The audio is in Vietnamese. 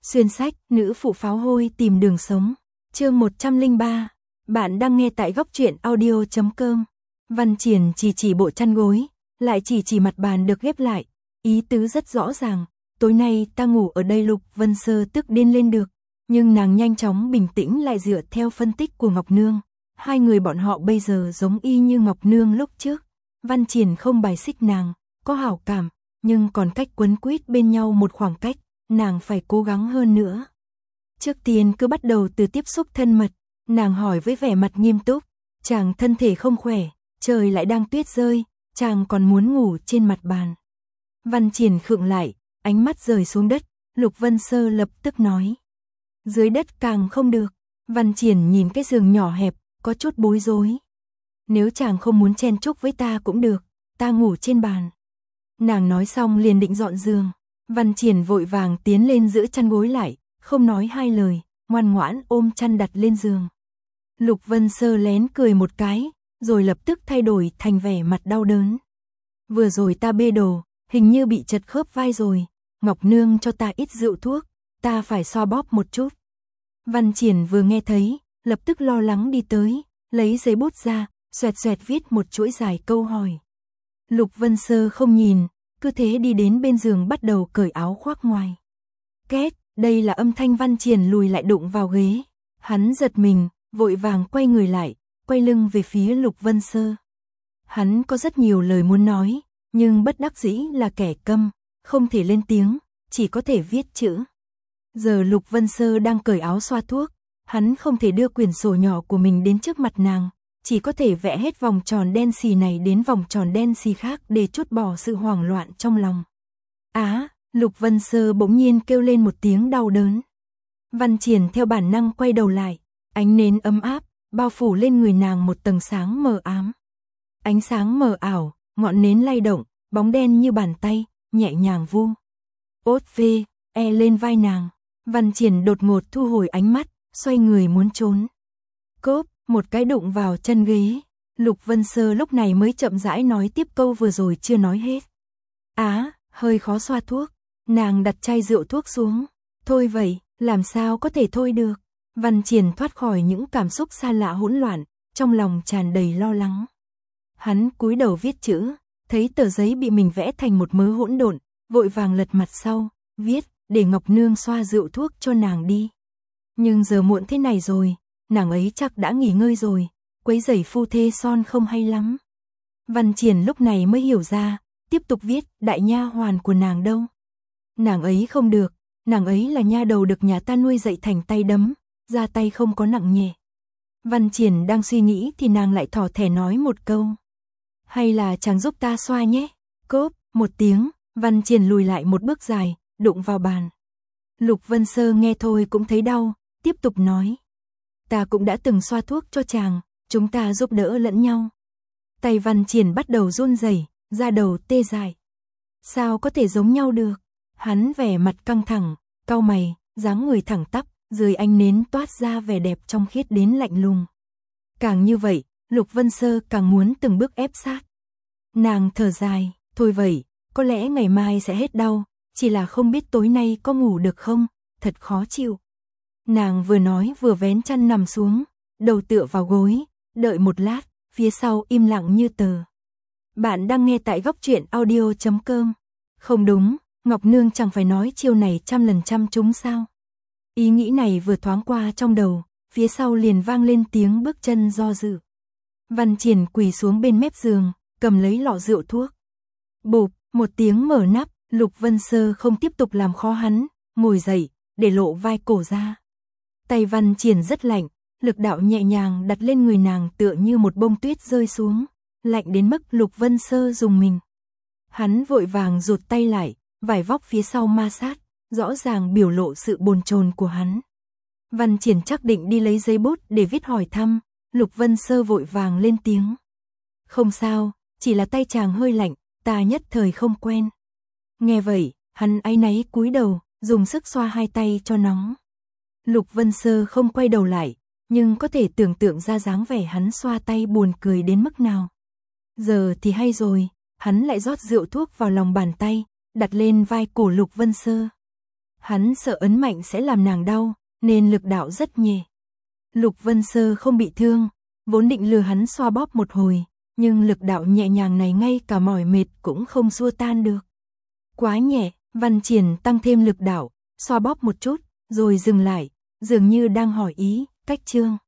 Xuyên sách, nữ phụ pháo hôi tìm đường sống. Chương 103. Bạn đang nghe tại góc truyện audio.com. Văn Triển chỉ bộ chăn gối, lại chỉ mặt bàn được ghép lại, ý tứ rất rõ ràng. Tối nay ta ngủ ở đây. Lục Vân Sơ tức điên lên được, nhưng nàng nhanh chóng bình tĩnh lại dựa theo phân tích của Ngọc Nương. Hai người bọn họ bây giờ giống y như Ngọc Nương lúc trước. Văn Triển không bài xích nàng, có hảo cảm, nhưng còn cách quấn quýt bên nhau một khoảng cách, nàng phải cố gắng hơn nữa. Trước tiên cứ bắt đầu từ tiếp xúc thân mật, nàng hỏi với vẻ mặt nghiêm túc, chàng thân thể không khỏe, trời lại đang tuyết rơi, chàng còn muốn ngủ trên mặt bàn. Văn Triển khựng lại, ánh mắt rời xuống đất, Lục Vân Sơ lập tức nói. Dưới đất càng không được. Văn Triển nhìn cái giường nhỏ hẹp, có chút bối rối. Nếu chàng không muốn chen chúc với ta cũng được, ta ngủ trên bàn. Nàng nói xong liền định dọn giường. Văn Triển vội vàng tiến lên giữ chăn gối lại, không nói hai lời, ngoan ngoãn ôm chăn đặt lên giường. Lục Vân Sơ lén cười một cái, rồi lập tức thay đổi thành vẻ mặt đau đớn. Vừa rồi ta bê đồ, hình như bị chật khớp vai rồi, Ngọc Nương cho ta ít rượu thuốc, ta phải xoa bóp một chút. Văn Triển vừa nghe thấy, lập tức lo lắng đi tới, lấy giấy bút ra, xoẹt xoẹt viết một chuỗi dài câu hỏi. Lục Vân Sơ không nhìn, cứ thế đi đến bên giường bắt đầu cởi áo khoác ngoài. Két, đây là âm thanh Văn Triển lùi lại đụng vào ghế. Hắn giật mình, vội vàng quay người lại, quay lưng về phía Lục Vân Sơ. Hắn có rất nhiều lời muốn nói, nhưng bất đắc dĩ là kẻ câm, không thể lên tiếng, chỉ có thể viết chữ. Giờ Lục Vân Sơ đang cởi áo xoa thuốc, hắn không thể đưa quyển sổ nhỏ của mình đến trước mặt nàng, chỉ có thể vẽ hết vòng tròn đen xì này đến vòng tròn đen xì khác để trút bỏ sự hoảng loạn trong lòng. Lục Vân Sơ bỗng nhiên kêu lên một tiếng đau đớn. Văn Triển theo bản năng quay đầu lại, ánh nến ấm áp, bao phủ lên người nàng một tầng sáng mờ ám. Ánh sáng mờ ảo, ngọn nến lay động, bóng đen như bàn tay, nhẹ nhàng vu. Lên vai nàng. Văn Triển đột ngột thu hồi ánh mắt, xoay người muốn trốn. Cốp, một cái đụng vào chân ghế. Lục Vân Sơ lúc này mới chậm rãi nói tiếp câu vừa rồi chưa nói hết. Hơi khó xoa thuốc. Nàng đặt chai rượu thuốc xuống. Thôi vậy, làm sao có thể thôi được. Văn Triển thoát khỏi những cảm xúc xa lạ hỗn loạn, trong lòng tràn đầy lo lắng. Hắn cúi đầu viết chữ, thấy tờ giấy bị mình vẽ thành một mớ hỗn độn, vội vàng lật mặt sau, viết, để Ngọc Nương xoa rượu thuốc cho nàng đi. Nhưng giờ muộn thế này rồi, nàng ấy chắc đã nghỉ ngơi rồi, quấy rầy phu thê son không hay lắm. Văn Triển lúc này mới hiểu ra, tiếp tục viết, đại nha hoàn của nàng đâu. Nàng ấy không được, nàng ấy là nha đầu được nhà ta nuôi dạy thành tay đấm, ra tay không có nặng nhẹ. Văn Triển đang suy nghĩ thì nàng lại thỏ thẻ nói một câu. Hay là chàng giúp ta xoa nhé. Cốp, một tiếng, Văn Triển lùi lại một bước dài, đụng vào bàn. Lục Vân Sơ nghe thôi cũng thấy đau, tiếp tục nói. Ta cũng đã từng xoa thuốc cho chàng, chúng ta giúp đỡ lẫn nhau. Tay Văn Triển bắt đầu run rẩy, da đầu tê dại. Sao có thể giống nhau được? Hắn vẻ mặt căng thẳng, cau mày, dáng người thẳng tắp, dưới ánh nến toát ra vẻ đẹp trong khiết đến lạnh lùng. Càng như vậy, Lục Vân Sơ càng muốn từng bước ép sát. Nàng thở dài, thôi vậy, có lẽ ngày mai sẽ hết đau, chỉ là không biết tối nay có ngủ được không, thật khó chịu. Nàng vừa nói vừa vén chăn nằm xuống, đầu tựa vào gối, đợi một lát, phía sau im lặng như tờ. Bạn đang nghe tại góc truyện audio.com. Không đúng, Ngọc Nương chẳng phải nói chiêu này 100 lần trăm trúng sao. Ý nghĩ này vừa thoáng qua trong đầu, phía sau liền vang lên tiếng bước chân do dự. Văn Triển quỳ xuống bên mép giường, cầm lấy lọ rượu thuốc. Bụp, một tiếng mở nắp, Lục Vân Sơ không tiếp tục làm khó hắn, ngồi dậy, để lộ vai cổ ra. Tay Văn Triển rất lạnh, lực đạo nhẹ nhàng đặt lên người nàng tựa như một bông tuyết rơi xuống, lạnh đến mức Lục Vân Sơ rùng mình. Hắn vội vàng rụt tay lại, vải vóc phía sau ma sát, rõ ràng biểu lộ sự bồn chồn của hắn. Văn Triển chắc định đi lấy giấy bút để viết hỏi thăm, Lục Vân Sơ vội vàng lên tiếng. Không sao, chỉ là tay chàng hơi lạnh, ta nhất thời không quen. Nghe vậy, hắn áy náy cúi đầu, dùng sức xoa hai tay cho nóng. Lục Vân Sơ không quay đầu lại, nhưng có thể tưởng tượng ra dáng vẻ hắn xoa tay buồn cười đến mức nào. Giờ thì hay rồi, hắn lại rót rượu thuốc vào lòng bàn tay, đặt lên vai cổ Lục Vân Sơ. Hắn sợ ấn mạnh sẽ làm nàng đau, nên lực đạo rất nhẹ. Lục Vân Sơ không bị thương, vốn định lừa hắn xoa bóp một hồi, nhưng lực đạo nhẹ nhàng này ngay cả mỏi mệt cũng không xua tan được. Quá nhẹ, Văn Triển tăng thêm lực đạo, xoa bóp một chút, rồi dừng lại, dường như đang hỏi ý, Cách Trương.